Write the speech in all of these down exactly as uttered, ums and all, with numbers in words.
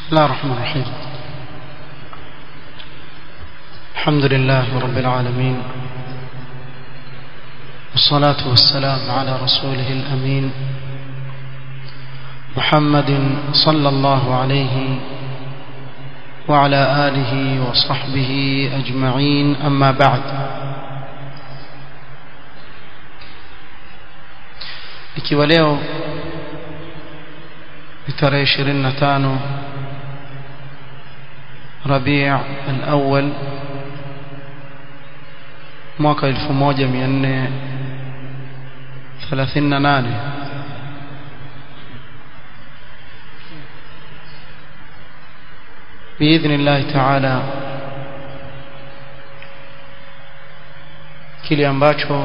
بسم الله الرحمن الرحيم. الحمد لله رب العالمين، والصلاة والسلام على رسوله الأمين محمد صلى الله عليه وعلى آله وصحبه أجمعين، أما بعد. ikiwa leo ni tarehe ishirini na tano Rabi' al-Awwal mwaka elfu moja mia nne thelathini na nane, biidhnillahi ta'ala, kile ambacho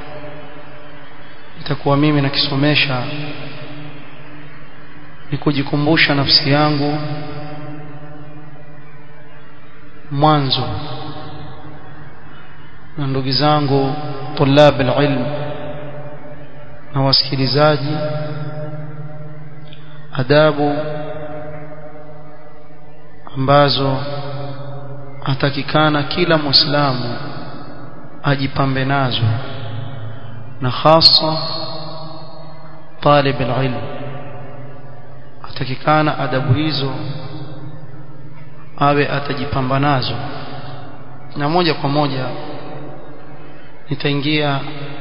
itakuwa mimi nakisomesha ni kujikumbusha nafsi yangu mwanzo na ndugu zangu tulab alilm na wasikilizaji adabu ambazo atakikana kila muislamu ajipambe nazo, na hasa talib alilm atakikana adabu hizo awe atajipamba nazo. Na moja kwa moja nitaingia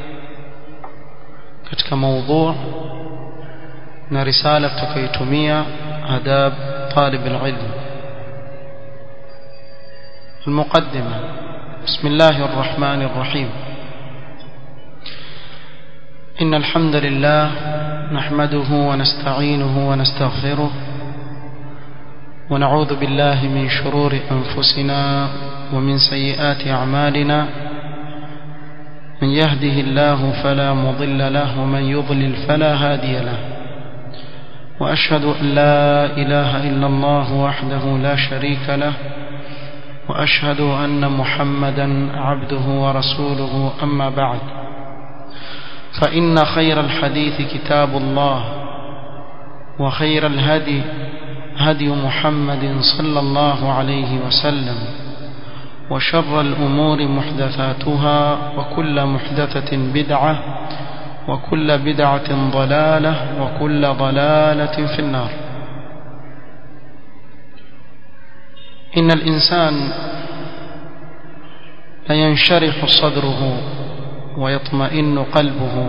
katika maudhu na risala tutakayotumia adab talib alilm. المقدمة. بسم الله الرحمن الرحيم. إن الحمد لله نحمده ونستعينه ونستغفره ونعوذ بالله من شرور أنفسنا ومن سيئات أعمالنا، من يهده الله فلا مضل له ومن يضلل فلا هادي له، وأشهد أن لا إله إلا الله وحده لا شريك له، وأشهد أن محمدا عبده ورسوله. أما بعد، فإن خير الحديث كتاب الله، وخير الهدي هدي محمد صلى الله عليه وسلم، وشر الأمور محدثاتها، وكل محدثة بدعة، وكل بدعة ضلالة، وكل ضلالة في النار. إن الإنسان لا ينشرح صدره ويطمئن قلبه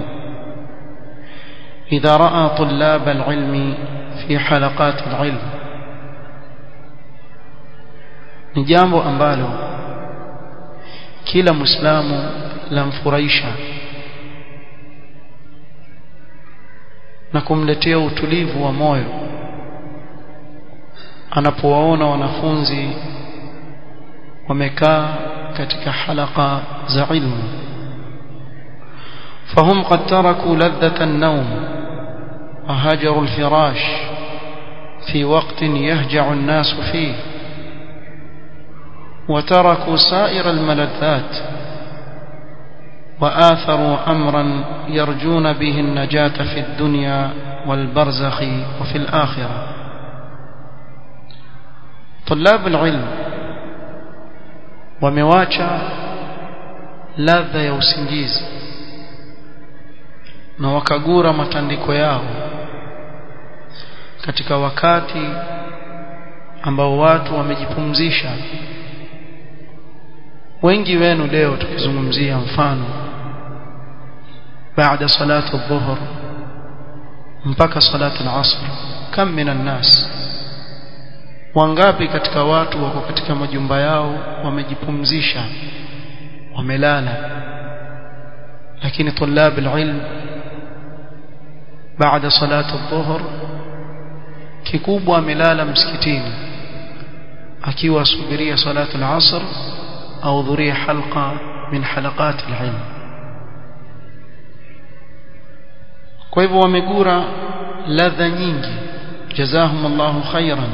إذا رأى طلاب العلم في حلقات العلم. ni jambo ambalo kila muislamu lamfurahisha na kumletea utulivu wa moyo anapowaona wanafunzi wamekaa katika halaka za ilmu. فهم قد تركوا لذة النوم وهجروا الفراش في وقت يهجع الناس فيه، وتركوا سائر الملذات وآثروا أمرا يرجون به النجاة في الدنيا والبرزخ وفي الآخرة. طلاب العلم wamewacha ladha ya usingizi na wakagura matandiko yao katika wakati ambao watu wamejipumzisha. Wengi wenu leo tukizungumzia mfano baada salatu adh-dhuhr mpaka salatu al-asr, kam minan nas, wangapi katika watu wako katika majumba yao wamejipumzisha, wamelala. Lakini tulab al-ilm baada salatu adh-dhuhr kikubwa amelala msikitini akiwa asubiria salatu al-asr au dhuria halqa min halaqat al-ilm. Kwa hivyo wamegura ladha nyingi, jazahumullahu khairan,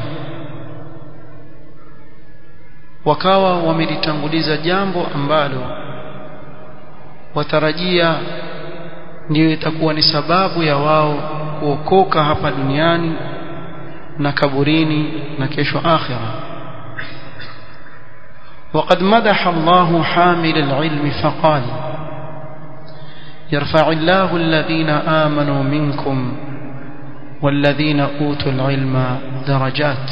wakawa wamelitanguliza jambo ambalo watarajia ndio itakuwa ni sababu ya wao kuokoka hapa duniani na kaburini na kesho akhira. وقد مدح الله حامل العلم فقال يرفع الله الذين آمنوا منكم والذين أوتوا العلم درجات.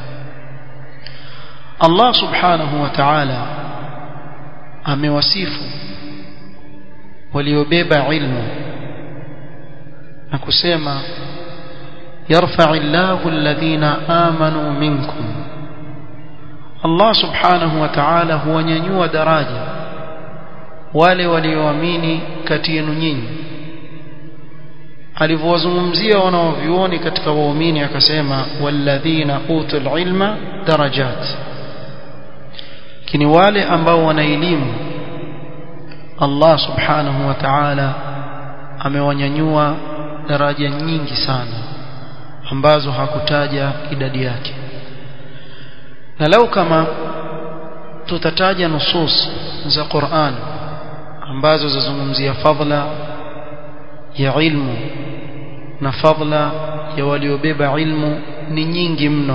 الله سبحانه وتعالى amewasifu waliobeba ilmu na kusema yarfa'u Allahu alladhina amanu minkum. Allah subhanahu wa ta'ala huwanyanyua daraja wale walioamini kati yenu nyinyi. Alivyowazungumzia wanaovioni katika waumini akasema walladhina utul ilma darajat, kini wale ambao wana elimu Allah subhanahu wa ta'ala amewanyanyua daraja nyingi sana ambazo hakutaja idadi yake. Na lau kama tutataja nusus za Qur'an ambazo zazungumzia fadhila ya ilmu na fadhila ya waliobeba ilmu ni nyingi mno,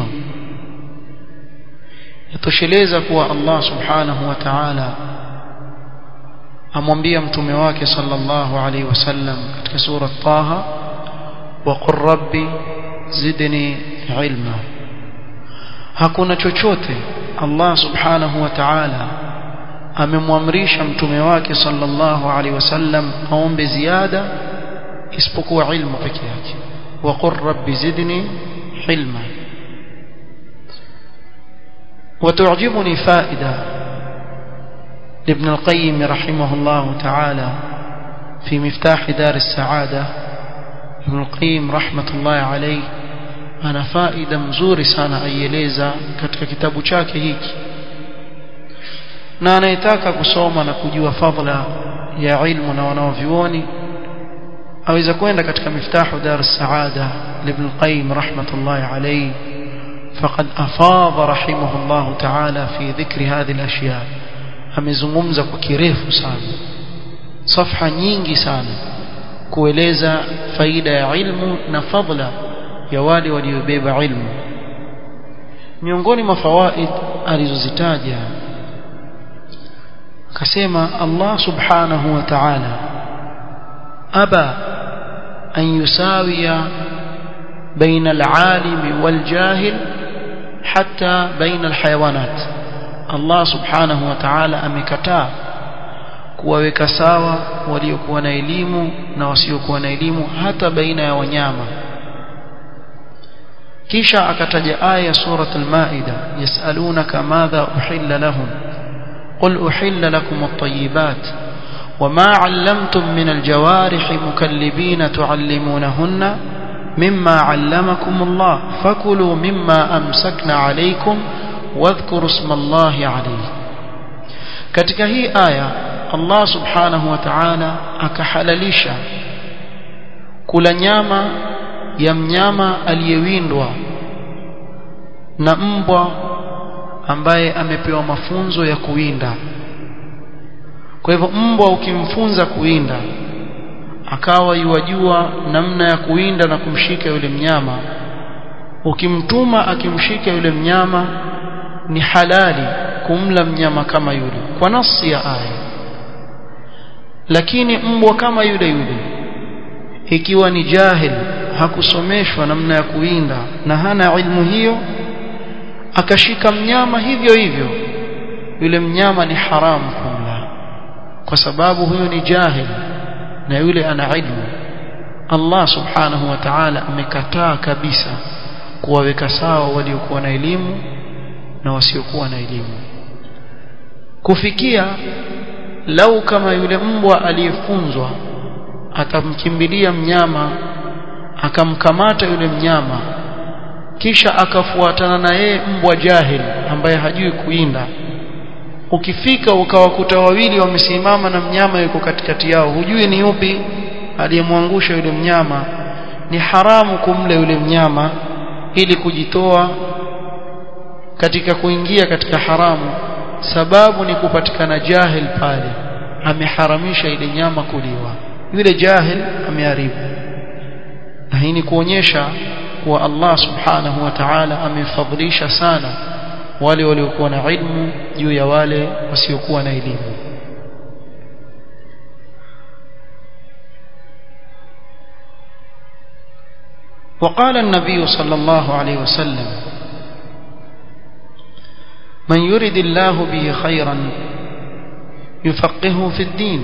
yatosheleza kuwa Allah subhanahu wa ta'ala amwambia mtume wake sallallahu alaihi wasallam katika sura Taha wa qur rabbi zidni ilma. Hakuna chochote Allah subhanahu wa ta'ala amemwamrisha mtume wake sallallahu alaihi wasallam aombe ziada isipokuwa ilmu peke yake. wa qur rabbi zidni ilma. وتعجبني فائدة لابن القيم رحمه الله تعالى في مفتاح دار السعادة. ابن القيم رحمة الله عليه ana faida mzuri sana aieleza katika kitabu chake hiki, na anayetaka kusoma na kujua fadhila ya ilmu na wanaovioni aweza kwenda katika miftahu dar as-saada ibn qayyim rahmatullahi alayhi. faqad afadha rahimahullah ta'ala fi dhikri hadhihi al-ashya. amezungumza kwa kirefu sana, safha nyingi sana kueleza faida ya ilmu na fadhila ya wale waliobeba ilmu. Miongoni mwa fawaid alizozitaja akasema Allah subhanahu wa ta'ala aba an yusawiya baina al-alim wal-jahil hatta baina al-hayawanat. Allah subhanahu wa ta'ala amekataa kuwaweka sawa waliokuwa na elimu na wasiokuwa na elimu hata baina ya wanyama. kisha akataja aya surat al-Maida yasalunaka madha uhilla lahum qul uhilla lakum at-tayyibat wama 'allamtum min al-jawarihi mukallibina tu'allimunahunna mimma 'allamakum Allah fakulu mimma amsakna 'alaykum wadhkuru isma Allahi 'alayhi. katika hii aya Allah subhanahu wa ta'ala akahalalisha kula nyama ya mnyama aliyewindwa na mbwa ambaye amepewa mafunzo ya kuwinda. Kwa hivyo mbwa ukimfunza kuwinda akawa yuwajua namna ya kuwinda na kumshika yule mnyama, ukimtuma akimshika yule mnyama ni halali kumla mnyama kama yule kwa nasi ya aya. Lakini mbwa kama yule yule ikiwa ni jahil, hakusomeshwa namna ya kuwinda na hana ilmu hiyo, akashika mnyama hivyo hivyo, yule mnyama ni haramu kumla kwa sababu huyo ni jahil na yule ana ilmu. Allah subhanahu wa ta'ala amekataa kabisa kuwaweka sawa waliokuwa na elimu na wasiokuwa na elimu, kufikia lau kama yule mbwa aliyefunzwa atamkimbilia mnyama akamkamata yule mnyama kisha akafuatana na yeye mbwa jahil ambaye hajui kuinda, ukifika ukawakuta wawili wamesimama na mnyama yuko katikati yao, hujui ni yupi aliyemwangusha yule mnyama, ni haramu kumle yule mnyama ili kujitoa katika kuingia katika haramu. Sababu ni kupatikana jahil pale, ameharamisha ile nyama kuliwa, yule jahil ameharibu. Na hii ni kuonyesha wa Allah subhanahu wa ta'ala amefadhilisha sana wale waliokuwa na ilmu juu ya wale wasiokuwa na elimu. وقال النبي صلى الله عليه وسلم من يرد الله به خيرا يفقهه في الدين.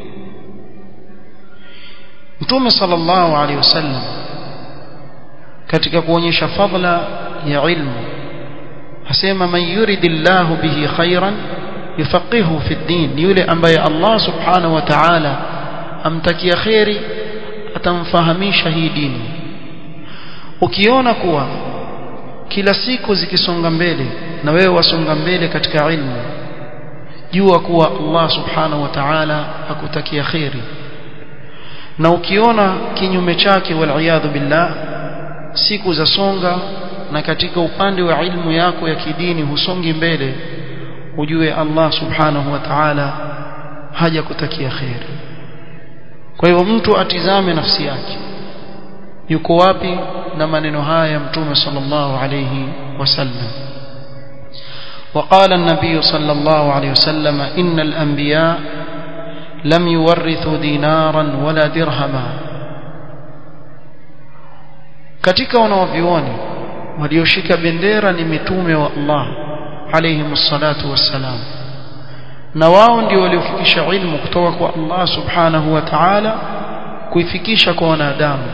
Mtume sallallahu alaihi wasallam katika kuonyesha fadla ya ilmu asema man yuridillahu bihi khairan yufaqihu fi din, yule ambaye Allah subhanahu wa ta'ala amtakia khairi atamfahamisha hii dini. Ukiona kuwa kila siku zikisonga mbele na wewe wasonga mbele katika ilmu, jua kuwa Allah subhanahu wa ta'ala akutakia khairi. Na ukiona kinyume chake wal billah, siku za songa na katika upande wa ilmu yako ya kidini husongi mbele, ujue Allah subhanahu wa ta'ala hajakutakia khairi. Kwa hivyo mtu atizame nafsi yake yuko wapi na maneno haya Mtume sallallahu alayhi wasallam. وقال النبي صلى الله عليه وسلم إن الأنبياء لم يورثوا دينارا ولا درهما. katika wanaovioni walioshika bendera ni mitume wa Allah alayhimus salatu wassalam, na wao ndio waliofikisha ilmu kutoka kwa Allah subhanahu wa ta'ala kuifikisha kwa wanadamu.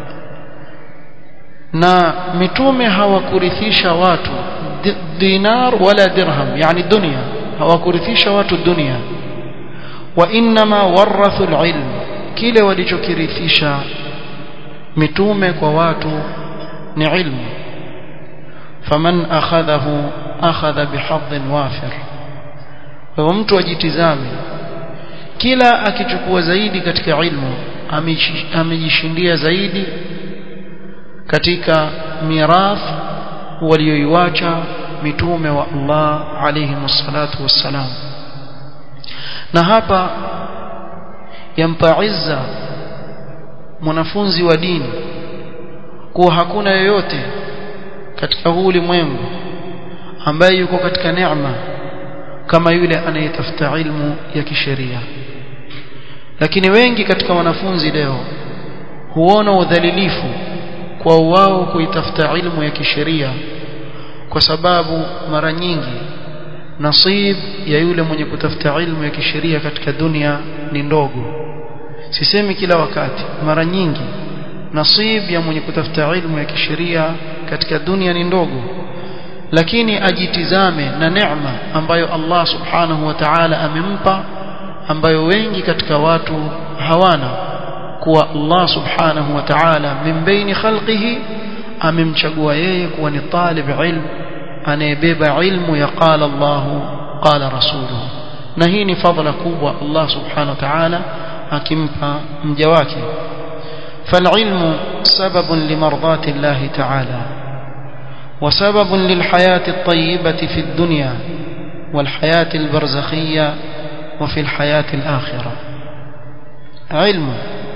Na mitume hawakurithisha watu dinar wala dirham, yani dunia, hawakurithisha watu dunia. Wa inma warathu alilm, kile walichokirithisha mitume kwa watu ni ilmu. Faman akhadhahu akhadha bihadhin wafir. Kwa mtu ajitizame, kila akichukua zaidi katika ilmu amejishindia zaidi katika mirath walioiacha mitume wa Allah alayhimus salatu wassalam. Na hapa yampa izza mwanafunzi wa dini kuwa hakuna yoyote katika huu ulimwengu ambaye yuko katika neema kama yule anayetafuta ilmu ya kisheria. Lakini wengi katika wanafunzi leo huona udhalilifu kwa wao kuitafuta ilmu ya kisheria, kwa sababu mara nyingi nasib ya yule mwenye kutafuta ilmu ya kisheria katika dunia ni ndogo. Sisemi kila wakati, mara nyingi nasib ya mwenye kutafuta ilmu ya kisheria katika dunia ni ndogo. Lakini ajitizame na neema ambayo Allah subhanahu wa ta'ala amempa, ambayo wengi katika watu hawana, kuwa Allah subhanahu wa ta'ala min baini khalqihi amemchagua yeye kuwa ni talib ilm anayebeba ilmu ya qala Allah qala rasuluhu. Na hii ni fadhila kubwa Allah subhanahu wa ta'ala akimpa mja wake. فالعلم سبب لمرضاة الله تعالى وسبب للحياة الطيبة في الدنيا والحياة البرزخية وفي الحياة الآخرة. علم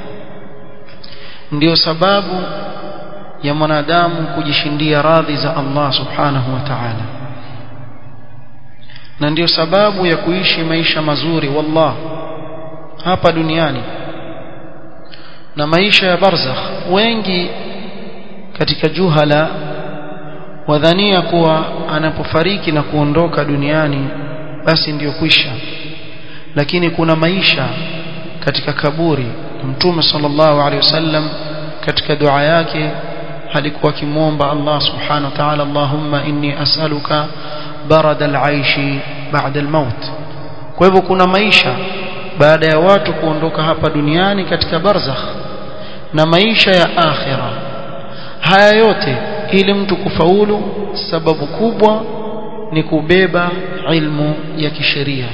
ndio sababu ya mwanadamu kujishindia radhi za Allah subhanahu wa ta'ala, na ndio sababu ya kuishi maisha mazuri wallah hapa duniani na maisha ya barzakh. Wengi katika juhala wadhania kuwa anapofariki na kuondoka duniani basi ndio kwisha, lakini kuna maisha katika kaburi. Mtume sallallahu alaihi wasallam katika dua yake alikuwa akimwomba Allah subhanahu wa ta'ala, Allahumma inni as'aluka barada al-aishi ba'da al-maut. Kwa hivyo kuna maisha baada ya watu kuondoka hapa duniani katika barzakh na maisha ya akhira. Haya yote ili mtu kufaulu, sababu kubwa ni kubeba ilmu ya kisheria.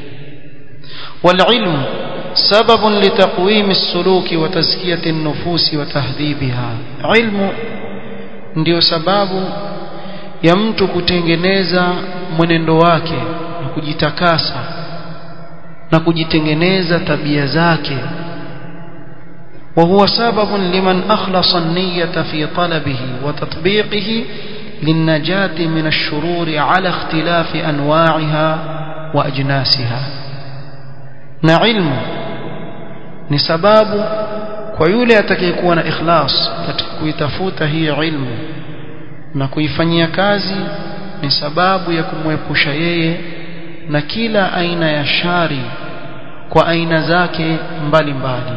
والعلم سبب لتقويم السلوك وتزكية النفوس وتهذيبها. علم ndio sababu ya mtu kutengeneza mwenendo wake na kujitakasa na kujitengeneza tabia zake. وهو سبب لمن أخلص النية في طلبه وتطبيقه للنجاة من الشرور على اختلاف أنواعها وأجناسها. نعلم نسباب ويولي أتكيكون إخلاص كتكويتفوت هي علم نكويفني كازي نسباب يكمويبوش yeye na kila aina ya shari kwa aina zake mbali mbali.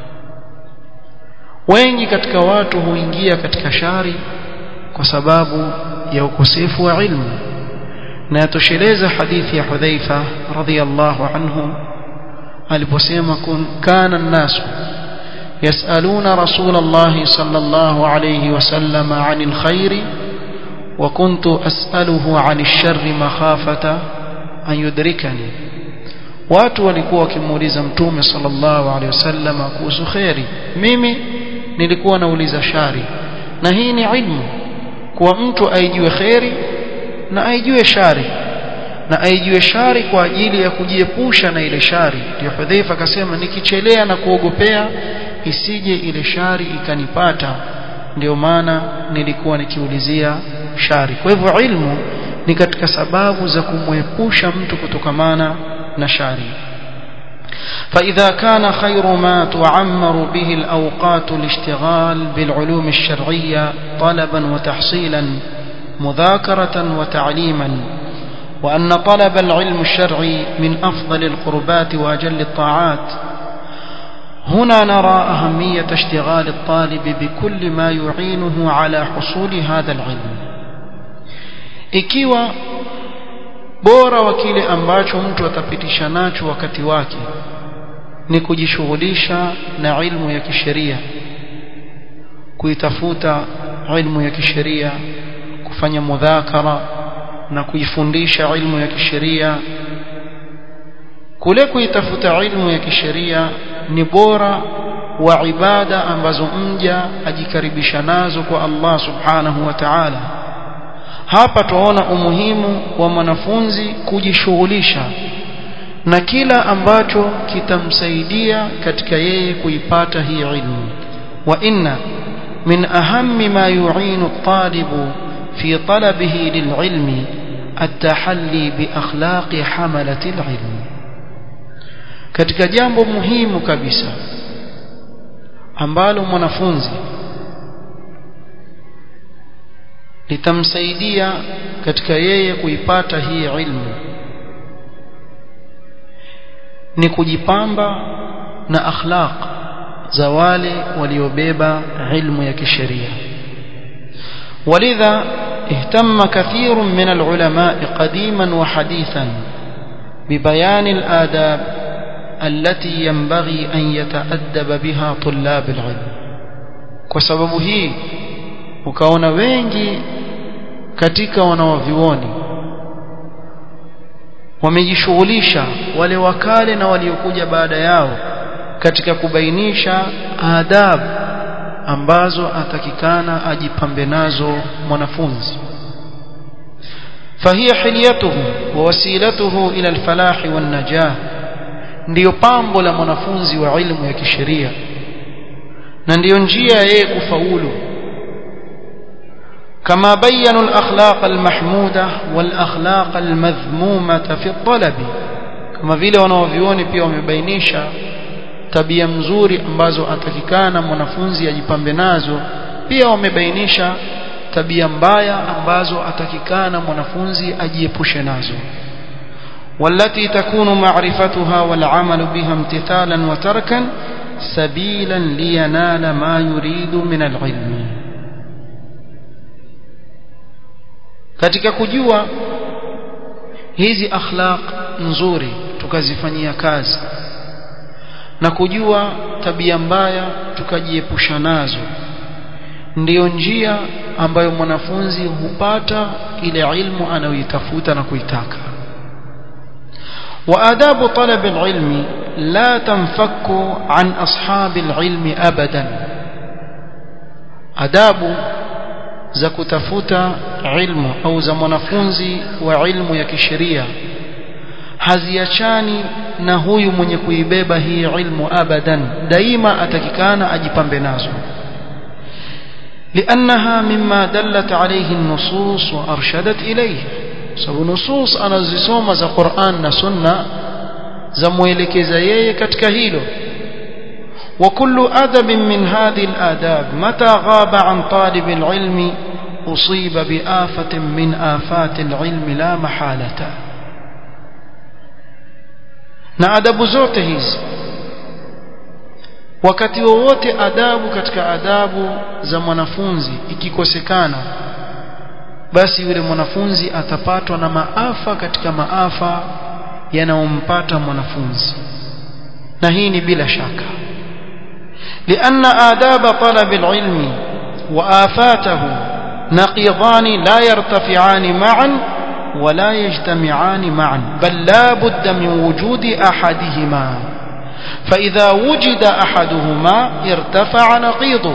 Wengi katika watu huingia katika shari kwa sababu ya ukosefu wa ilmu, na yatosheleza hadithi ya Hudhaifa radhiyallahu anhu aliposema kun kana an-nasu yasaluna Rasulullah sallallahu alayhi wasallam 'anil khairi wa kuntu as'aluhu 'anil sharri makhafata an yudrikani. Watu walikuwa wakimuuliza Mtume sallallahu alayhi wasallam kuhusu khairi, mimi nilikuwa nauliza shari. Na hii ni ilmu, kwa mtu aijue khairi na aijue shari, na aijue shari kwa ajili ya kujiepusha na ile shari. Ndio Hudhaifa akasema nikichelea na kuogopea isije ile shari ikanipata, ndio maana nilikuwa nikiulizia shari. Kwa hivyo ilmu ni katika sababu za kumwepusha mtu kutokamana na shari. فإذا كان خير ما تعمر به الأوقات الاشتغال بالعلوم الشرعية طلبا وتحصيلا مذاكرة وتعليما، وأن طلب العلم الشرعي من أفضل القربات وأجل الطاعات، هنا نرى أهمية اشتغال الطالب بكل ما يعينه على حصول هذا العلم. ikiwa bora wa kile ambacho mtu atapitisha nacho wakati wake ni kujishughulisha na ilmu ya kisheria, kuitafuta ilmu ya kisheria, kufanya mudhakara na kuifundisha ilmu ya kisheria. Kule kuitafuta ilmu ya kisheria ni bora wa ibada ambazo mja ajikaribisha nazo kwa Allah subhanahu wa ta'ala. Hapa tuona umuhimu wa mwanafunzi kujishughulisha na kila ambacho kitamsaidia katika yeye kuipata hii ilmu. Wa inna min ahammi ma yu'inu at-talibu fi talabihi lil-ilmi at-tahalli bi akhlaqi hamalati al-ilm. Katika jambo muhimu kabisa ambalo mwanafunzi litamsaidia katika yeye kuipata hii ilmu ni kujipamba na akhlaq za wale waliobeba ilmu ya kisheria. ولذا اهتم كثير من العلماء قديما وحديثا ببيان الآداب التي ينبغي أن يتأدب بها طلاب العلم. وسبب هي ukaona wengi katika wanawavyuoni wamejishughulisha, wale wakale na waliokuja baada yao, katika kubainisha adabu ambazo atakikana ajipambe nazo mwanafunzi. فهي حليته ووسيلته إلى الفلاح والنجاة, ndio pambo la mwanafunzi wa ilmu ya kisheria na ndio njia yeye kufaulu. كما بينوا الأخلاق المحمودة والأخلاق المذمومة في الطلب, كما vile wanaovioni pia wamebainisha tabia mzuri ambazo atakikana mwanafunzi ajipambe nazo, pia wamebainisha tabia mbaya ambazo atakikana mwanafunzi ajiepushe nazo. والتي تكون معرفتها والعمل بها امتثالا وتركا سبيلا لينال ما يريد من العلم. katika kujua hizi akhlaq nzuri tukazifanyia kazi na kujua tabia mbaya tukajiepusha nazo, ndiyo njia ambayo mwanafunzi hupata ile ilmu anayoitafuta na kuitaka. وآداب طلب العلم لا تنفك عن أصحاب العلم أبدا. adabu za kutafuta ilmu au za mwanafunzi wa ilmu ya kisheria haziachani na huyu mwenye kuibeba hii ilmu abadan, daima atakikana ajipambe nazo. لأنها مما دلت عليه النصوص وأرشدت إليه. سو نصوص أنا زسوم ذا قرآن سنة زمويلكeza yeye katika hilo. وكل أدب من هذه الآداب متى غاب عن طالب العلم أصيب بآفة من آفات العلم لا محالة. na adabu zote hizi, wakati wowote adabu katika adabu za mwanafunzi ikikosekana, basi yule mwanafunzi atapatwa na maafa katika maafa yanayompata mwanafunzi, na hii ni bila shaka. لأن آداب طلب العلم وآفاته نقيضان لا يرتفعان معا ولا يجتمعان معا، بل لا بد من وجود أحدهما، فإذا وجد أحدهما ارتفع نقيضه.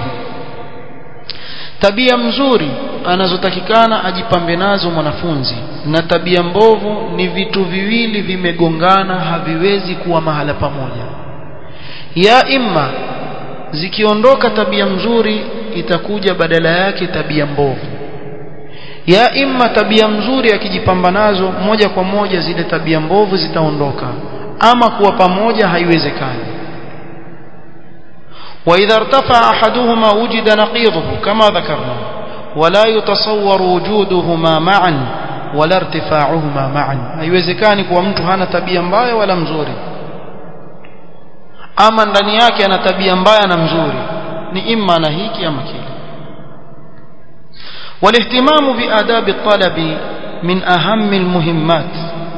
tabia mzuri anazotakikana ajipambe nazo mwanafunzi na tabia mbovu ni vitu viwili vimegongana, haviwezi kuwa mahala pamoja. Ya imma zikiondoka tabia mzuri itakuja badala yake tabia mbovu, ya imma tabia mzuri akijipamba nazo moja kwa moja zile tabia mbovu zitaondoka, ama kuwa pamoja haiwezekani. وإذا ارتفع أحدهما وجد نقيضه كما ذكرنا، ولا يتصور وجودهما معا ولا ارتفاعهما معا. haiwezekani kuwa mtu hana tabia mbaya wala mzuri, ama ndani yake ana tabia mbaya na mzuri, ni imma na hiki ama kile. والاهتمام بآداب الطلب من أهم المهمات.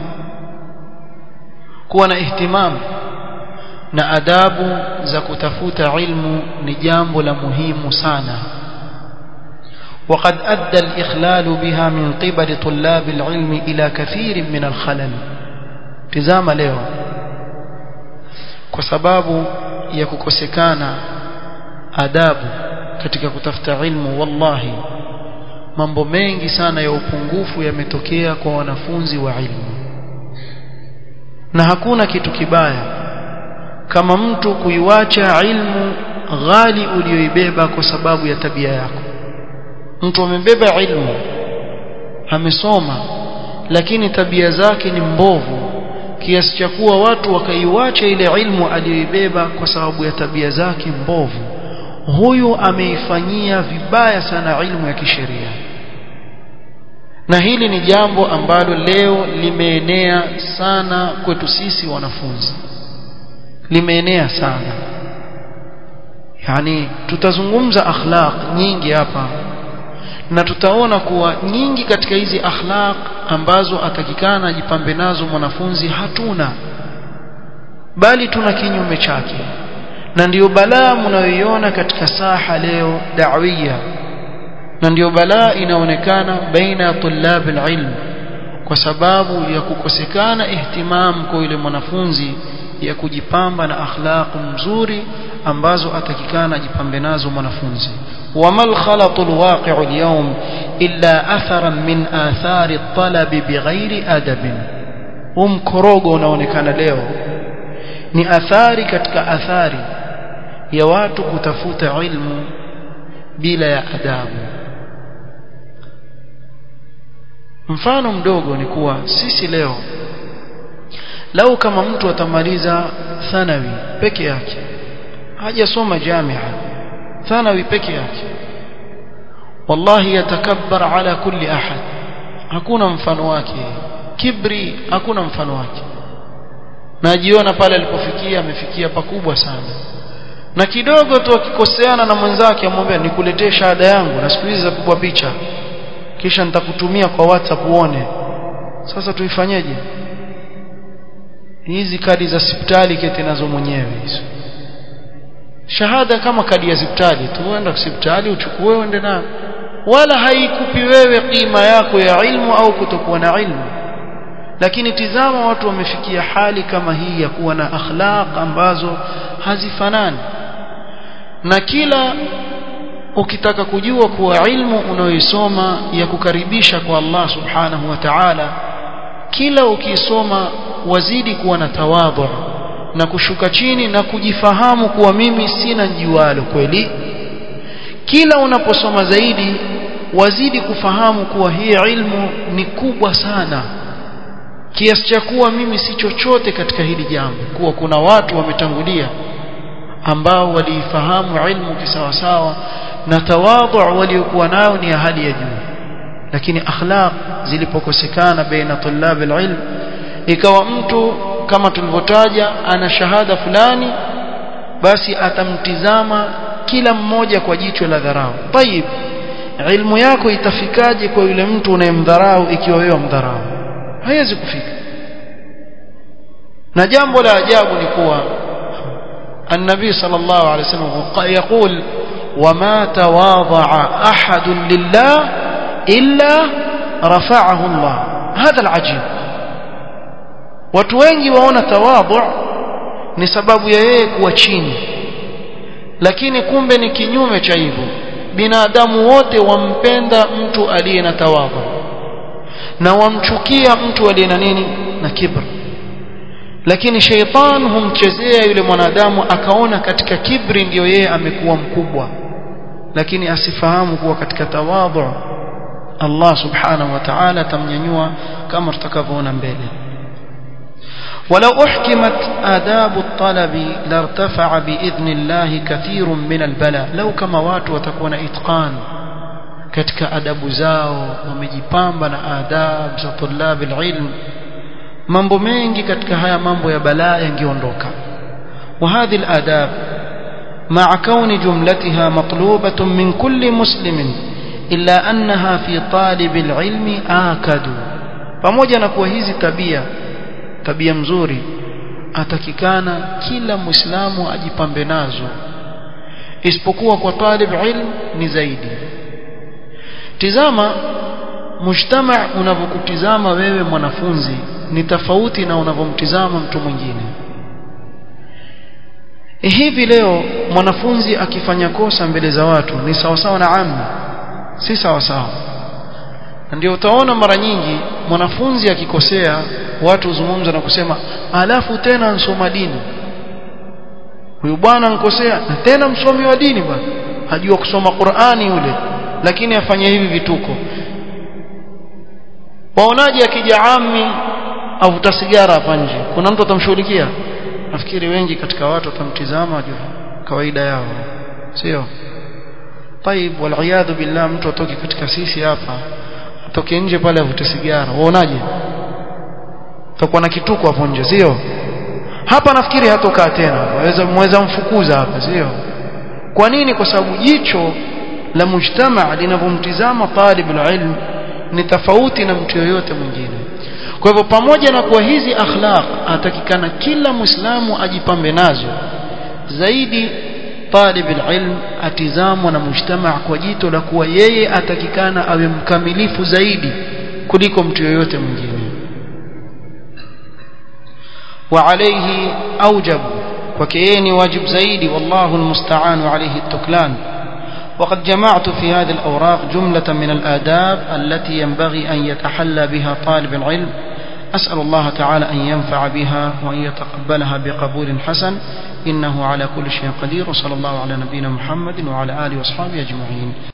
كون اهتمام na adabu za kutafuta ilmu ni jambo la muhimu sana. وقد أدى الإخلال بها من قبل طلاب العلم إلى كثير من الخلل. تزام leo kwa sababu ya kukosekana adabu katika kutafuta ilmu, wallahi mambo mengi sana ya upungufu yametokea kwa wanafunzi wa ilmu. Na hakuna kitu kibaya kama mtu kuiwacha ilmu ghali uliyoibeba kwa sababu ya tabia yako. Mtu amebeba ilmu, amesoma, lakini tabia zake ni mbovu kiasi cha kuwa watu wakaiwacha ile ilmu aliyoibeba kwa sababu ya tabia zake mbovu. Huyu ameifanyia vibaya sana ilmu ya kisheria. Na hili ni jambo ambalo leo limeenea sana kwetu sisi wanafunzi, limeenea sana. Yani tutazungumza akhlaq nyingi hapa, na tutaona kuwa nyingi katika hizi akhlaq ambazo atakikana ajipambe nazo mwanafunzi hatuna, bali tuna kinyume chake. Na ndio balaa mnayoiona katika saha leo da'wiyya, na ndio balaa inaonekana baina ya tulab alilm kwa sababu ya kukosekana ihtimam kwa yule mwanafunzi ya kujipamba na akhlaq mzuri ambazo atakikana ajipambe nazo mwanafunzi. wamal khalatul waqi'u alyawm illa atharan min athari at-talab bighairi adabin. umkorogo unaonekana leo ni athari katika athari ya watu kutafuta ilmu bila ya adabu. Mfano mdogo ni kuwa sisi leo, lau kama mtu atamaliza thanawi peke yake, hajasoma jamia, thanawi peke yake, wallahi yatakabbar ala kulli ahad, hakuna mfano wake, kibri hakuna mfano wake. Najiona pale alipofikia amefikia pakubwa sana, na kidogo tu akikoseana na mwenzake amwambia nikuletee shahada yangu na siku hizi za kupigwa picha kisha nitakutumia kwa WhatsApp uone. Sasa tuifanyeje? Hizi kadi za hospitali kete nazo mwenyewe hizo. Shahada kama kadi ya hospitali, tuenda hospitali uchukue uende nayo, wala haikupi wewe kima yako ya ilmu au kutokuwa na ilmu. Lakini tizama watu wamefikia hali kama hii ya kuwa na akhlaq ambazo hazifanani. Na kila ukitaka kujua kuwa ilmu unayoisoma ya kukaribisha kwa Allah subhanahu wa ta'ala, kila ukisoma wazidi kuwa na tawadhu na kushuka chini na kujifahamu kuwa mimi sina jualo kweli. Kila unaposoma zaidi wazidi kufahamu kuwa hii ilmu ni kubwa sana kiasi cha kuwa mimi si chochote katika hili jambo, kuwa kuna watu wametangulia ambao walifahamu ilmu kisawasawa na tawadhu waliokuwa nayo ni hali ya juu. Lakini akhlaq zilipokosekana baina tulab alilm, ikawa mtu kama tulivyotaja ana shahada fulani, basi atamtizama kila mmoja kwa jicho la dharau. Tayib, ilmu yako itafikaje kwa yule mtu unayemdharau ikiwa wewe mdharau? Haiwezi kufika. Na jambo la ajabu ni kuwa النبي صلى الله عليه وسلم يقول وما تواضع أحد لله إلا رفعه الله. هذا العجيب. watu wengi waona tawadhu ni sababu ya yeye kuwa chini, lakini kumbe ni kinyume cha hivyo. Binadamu wote wampenda mtu aliye na tawadhu na wamchukia mtu aliye na nini, na kibr. Lakini shaytan humchezea yule mwanadamu akaona katika kibri ndio yeye amekuwa mkubwa, lakini asifahamu kuwa katika tawadhu Allah subhanahu wa ta'ala tamnyanyua kama tutakavyoona mbele. ولو أحكمت آداب الطلب لارتفع بإذن الله كثير من البلاء. لو كما watu watakuwa itqan katika adabu zao, wamejipamba na adab za tulab alilm, mambo mengi katika haya mambo ya balaa yangeondoka. وهذه الآداب مع كون جملتها مطلوبة من كل مسلم إلا أنها في طالب العلم آكد. pamoja na kuwa hizi tabia tabia mzuri atakikana kila muislamu ajipambe nazo, isipokuwa kwa talib ilm ni zaidi. Tizama mujtama unavyokutizama wewe mwanafunzi ni tofauti na unavyomtizama mtu mwingine. Hivi leo mwanafunzi akifanya kosa mbele za watu ni sawa sawa na ammi? Si sawa sawa. Ndio utaona mara nyingi mwanafunzi akikosea watu huzungumza na kusema alafu tena nsoma dini, huyu bwana nkosea na tena msomi wa dini bwana, hajua kusoma Qur'ani yule, lakini afanya hivi vituko. Waonaje akija ammi avuta sigara hapa nje, kuna mtu atamshughulikia? Nafikiri wengi katika watu watamtizama juu kawaida yao, sio? Taib, wal iyadhu billah, mtu atoke katika sisi hapa atoke nje pale avute sigara, waonaje? Tutakuwa na kituko hapo nje, sio? Hapa nafikiri hatokaa tena, waweza mweza mfukuza hapa, sio? Kwa nini? Kwa sababu jicho la mujtama linavomtizama talib alilm ni tofauti na mtu yoyote mwingine. Kwa hivyo pamoja na kuwa hizi akhlaq atakikana kila muislamu ajipambe nazo, zaidi talib alilm atizamwa na mujtama kwa jito la kuwa yeye atakikana awe mkamilifu zaidi kuliko mtu yoyote mwingine. وعليه أوجب وكيني واجب زيدي والله المستعان عليه التكلان. وقد جمعت في هذه الأوراق جملة من الآداب التي ينبغي أن يتحلى بها طالب العلم. أسأل الله تعالى أن ينفع بها وأن يتقبلها بقبول حسن، إنه على كل شيء قدير. وصلى الله على نبينا محمد وعلى آله وأصحابه أجمعين.